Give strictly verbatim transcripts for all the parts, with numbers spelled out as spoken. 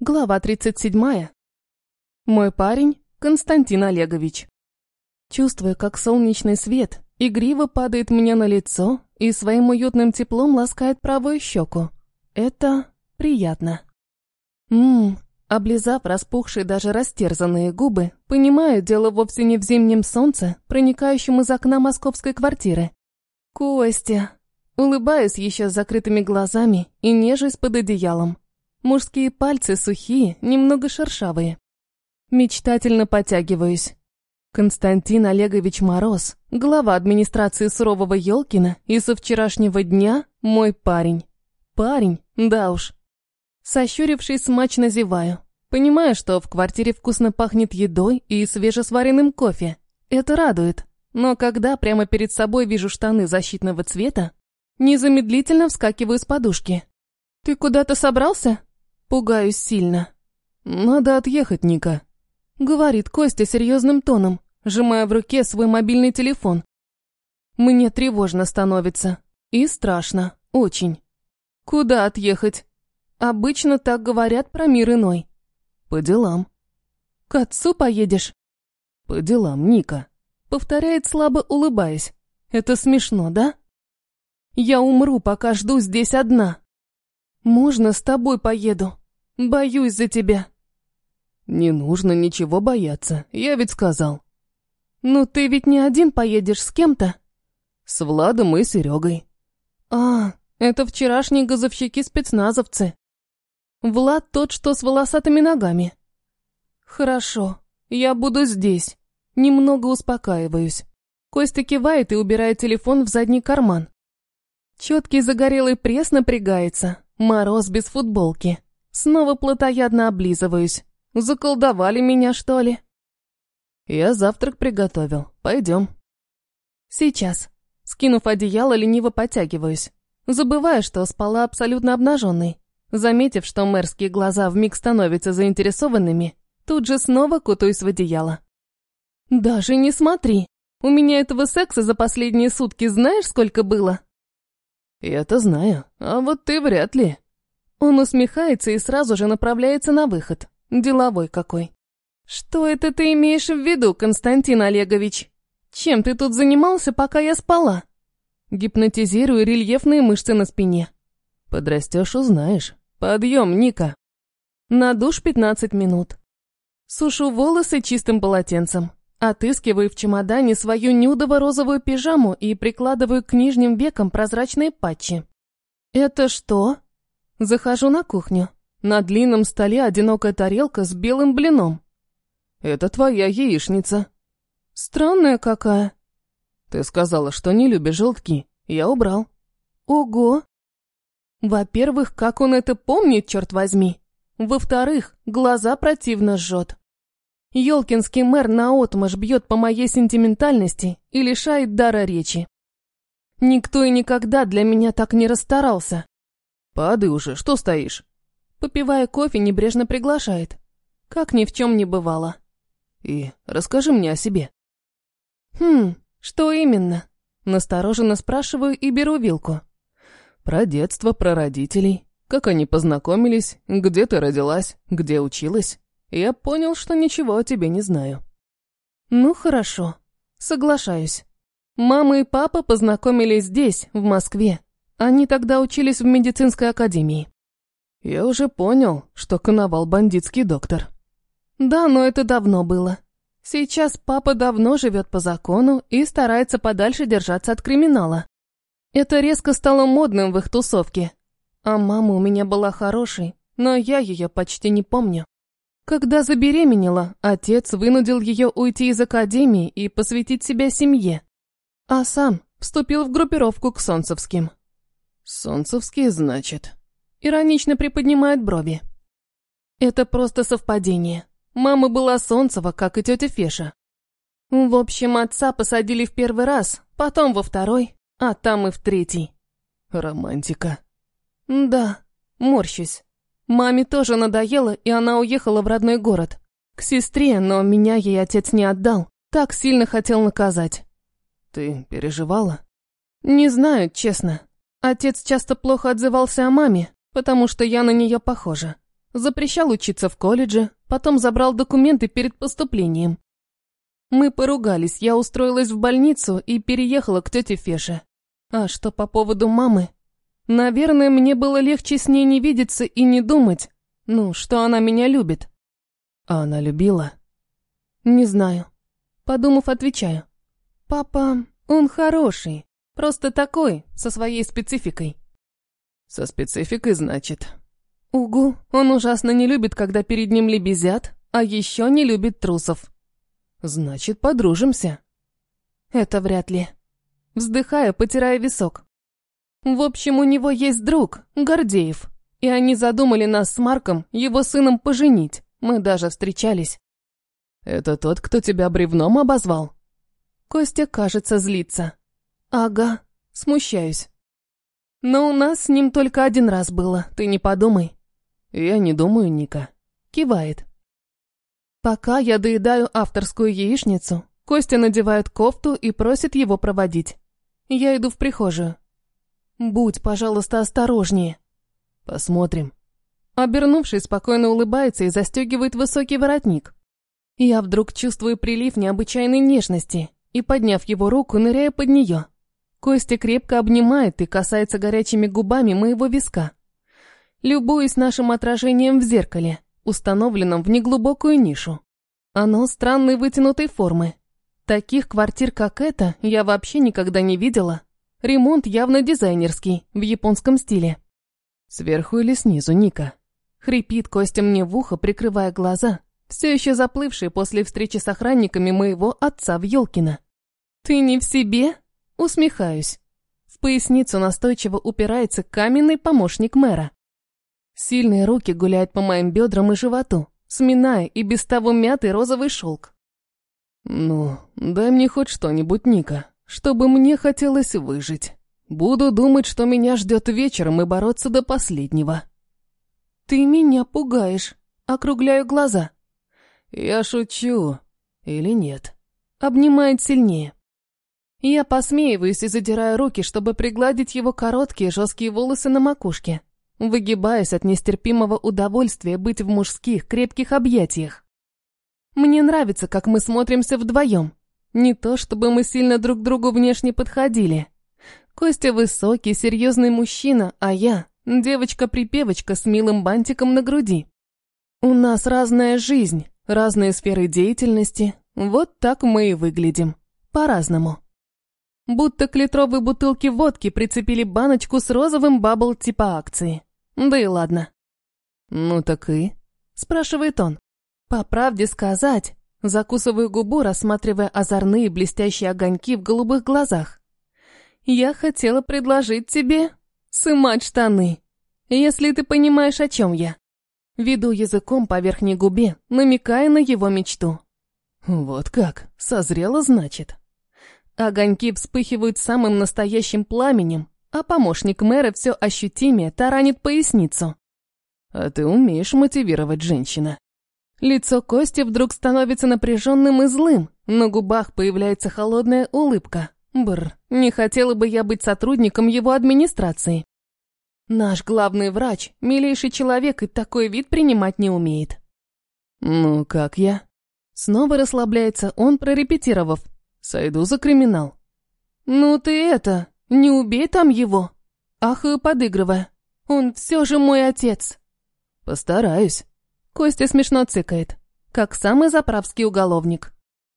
Глава тридцать седьмая. Мой парень Константин Олегович. Чувствуя, как солнечный свет игриво падает мне на лицо и своим уютным теплом ласкает правую щеку. Это приятно. Ммм, облизав распухшие, даже растерзанные губы, понимаю, дело вовсе не в зимнем солнце, проникающем из окна московской квартиры. Костя. Улыбаюсь еще с закрытыми глазами и нежусь под одеялом. Мужские пальцы сухие, немного шершавые. Мечтательно потягиваюсь. Константин Олегович Мороз, глава администрации сурового Ёлкина, и со вчерашнего дня мой парень. Парень, да уж. Сощурившись, смачно зеваю. Понимаю, что в квартире вкусно пахнет едой и свежесваренным кофе. Это радует. Но когда прямо перед собой вижу штаны защитного цвета, незамедлительно вскакиваю с подушки. «Ты куда-то собрался?» Пугаюсь сильно. «Надо отъехать, Ника», — говорит Костя серьезным тоном, сжимая в руке свой мобильный телефон. Мне тревожно становится. И страшно. Очень. Куда отъехать? Обычно так говорят про мир иной. По делам. К отцу поедешь? По делам, Ника. Повторяет, слабо улыбаясь. Это смешно, да? Я умру, пока жду здесь одна. Можно с тобой поеду? Боюсь за тебя. Не нужно ничего бояться, я ведь сказал. Ну ты ведь не один поедешь, с кем-то? С Владом и Серегой. А, это вчерашние газовщики-спецназовцы. Влад тот, что с волосатыми ногами. Хорошо, я буду здесь. Немного успокаиваюсь. Костя кивает и убирает телефон в задний карман. Четкий загорелый пресс напрягается. Мороз без футболки. Снова плотоядно облизываюсь. Заколдовали меня, что ли? Я завтрак приготовил. Пойдем. Сейчас. Скинув одеяло, лениво подтягиваюсь. Забываю, что спала абсолютно обнаженной. Заметив, что мэрские глаза вмиг становятся заинтересованными, тут же снова кутаюсь в одеяло. Даже не смотри. У меня этого секса за последние сутки знаешь, сколько было? Я-то знаю, а вот ты вряд ли. Он усмехается и сразу же направляется на выход. Деловой какой. Что это ты имеешь в виду, Константин Олегович? Чем ты тут занимался, пока я спала? Гипнотизирую рельефные мышцы на спине. Подрастешь, узнаешь. Подъем, Ника. На душ пятнадцать минут. Сушу волосы чистым полотенцем. Отыскиваю в чемодане свою нюдово-розовую пижаму и прикладываю к нижним векам прозрачные патчи. Это что? Захожу на кухню. На длинном столе одинокая тарелка с белым блином. Это твоя яичница. Странная какая. Ты сказала, что не любишь желтки. Я убрал. Ого. Во-первых, как он это помнит, черт возьми. Во-вторых, глаза противно жжет. Ёлкинский мэр наотмашь бьет по моей сентиментальности и лишает дара речи. Никто и никогда для меня так не расстарался. Падай уже, что стоишь? Попивая кофе, небрежно приглашает. Как ни в чем не бывало. И расскажи мне о себе. Хм, что именно? Настороженно спрашиваю и беру вилку. Про детство, про родителей. Как они познакомились, где ты родилась, где училась. Я понял, что ничего о тебе не знаю. Ну хорошо, соглашаюсь. Мама и папа познакомились здесь, в Москве. Они тогда учились в медицинской академии. Я уже понял, что Коновал бандитский доктор. Да, но это давно было. Сейчас папа давно живет по закону и старается подальше держаться от криминала. Это резко стало модным в их тусовке. А мама у меня была хорошей, но я ее почти не помню. Когда забеременела, отец вынудил ее уйти из академии и посвятить себя семье. А сам вступил в группировку к Солнцевским. «Солнцевские, значит?» Иронично приподнимает брови. Это просто совпадение. Мама была Солнцева, как и тетя Феша. В общем, отца посадили в первый раз, потом во второй, а там и в третий. Романтика. Да, морщусь. Маме тоже надоело, и она уехала в родной город. К сестре, но меня ей отец не отдал. Так сильно хотел наказать. Ты переживала? Не знаю, честно. Отец часто плохо отзывался о маме, потому что я на нее похожа. Запрещал учиться в колледже, потом забрал документы перед поступлением. Мы поругались, я устроилась в больницу и переехала к тете Феше. А что по поводу мамы? Наверное, мне было легче с ней не видеться и не думать, ну, что она меня любит. А она любила? Не знаю. Подумав, отвечаю. Папа, он хороший, просто такой, со своей спецификой. Со спецификой, значит? Угу, он ужасно не любит, когда перед ним лебезят, а еще не любит трусов. Значит, подружимся. Это вряд ли. Вздыхаю, потирая висок. В общем, у него есть друг, Гордеев, и они задумали нас с Марком, его сыном, поженить. Мы даже встречались. Это тот, кто тебя бревном обозвал? Костя, кажется, злится. Ага, смущаюсь. Но у нас с ним только один раз было, ты не подумай. Я не думаю, Ника. Кивает. Пока я доедаю авторскую яичницу, Костя надевает кофту и просит его проводить. Я иду в прихожую. Будь, пожалуйста, осторожнее. Посмотрим. Обернувшись, спокойно улыбается и застегивает высокий воротник. Я вдруг чувствую прилив необычайной нежности и, подняв его руку, ныряю под нее. Костя крепко обнимает и касается горячими губами моего виска. Любуюсь нашим отражением в зеркале, установленном в неглубокую нишу. Оно странной вытянутой формы. Таких квартир, как эта, я вообще никогда не видела. Ремонт явно дизайнерский, в японском стиле. Сверху или снизу, Ника? Хрипит Костя мне в ухо, прикрывая глаза, все еще заплывшие после встречи с охранниками моего отца в Ёлкино. Ты не в себе? Усмехаюсь. В поясницу настойчиво упирается каменный помощник мэра. Сильные руки гуляют по моим бедрам и животу, сминая и без того мятый розовый шелк. Ну, дай мне хоть что-нибудь, Ника, чтобы мне хотелось выжить. Буду думать, что меня ждет вечером, и бороться до последнего. Ты меня пугаешь. Округляю глаза. Я шучу. Или нет? Обнимает сильнее. Я посмеиваюсь и задираю руки, чтобы пригладить его короткие жесткие волосы на макушке. Выгибаюсь от нестерпимого удовольствия быть в мужских крепких объятиях. Мне нравится, как мы смотримся вдвоем. Не то, чтобы мы сильно друг к другу внешне подходили. Костя высокий, серьезный мужчина, а я – девочка-припевочка с милым бантиком на груди. У нас разная жизнь, разные сферы деятельности. Вот так мы и выглядим. По-разному. Будто к литровой бутылке водки прицепили баночку с розовым бабл типа акции. Да и ладно. «Ну так и?» – спрашивает он. По правде сказать, закусываю губу, рассматривая озорные блестящие огоньки в голубых глазах. Я хотела предложить тебе сымать штаны, если ты понимаешь, о чем я. Веду языком по верхней губе, намекая на его мечту. Вот как, созрела, значит. Огоньки вспыхивают самым настоящим пламенем, а помощник мэра все ощутимее таранит поясницу. А ты умеешь мотивировать, женщина. Лицо Кости вдруг становится напряженным и злым, на губах появляется холодная улыбка. Бррр, не хотела бы я быть сотрудником его администрации. Наш главный врач, милейший человек, и такой вид принимать не умеет. Ну, как я? Снова расслабляется он, прорепетировав. Сойду за криминал. Ну ты это, не убей там его. Ахаю, подыгрывая. Он все же мой отец. Постараюсь. Костя смешно цыкает, как самый заправский уголовник.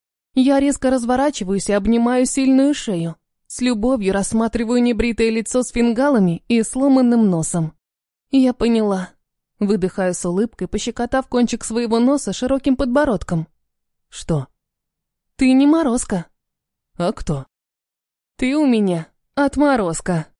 Я резко разворачиваюсь и обнимаю сильную шею. С любовью рассматриваю небритое лицо с фингалами и сломанным носом. Я поняла. Выдыхаю с улыбкой, пощекотав кончик своего носа широким подбородком. Что? Ты не Морозко. А кто? Ты у меня отморозка.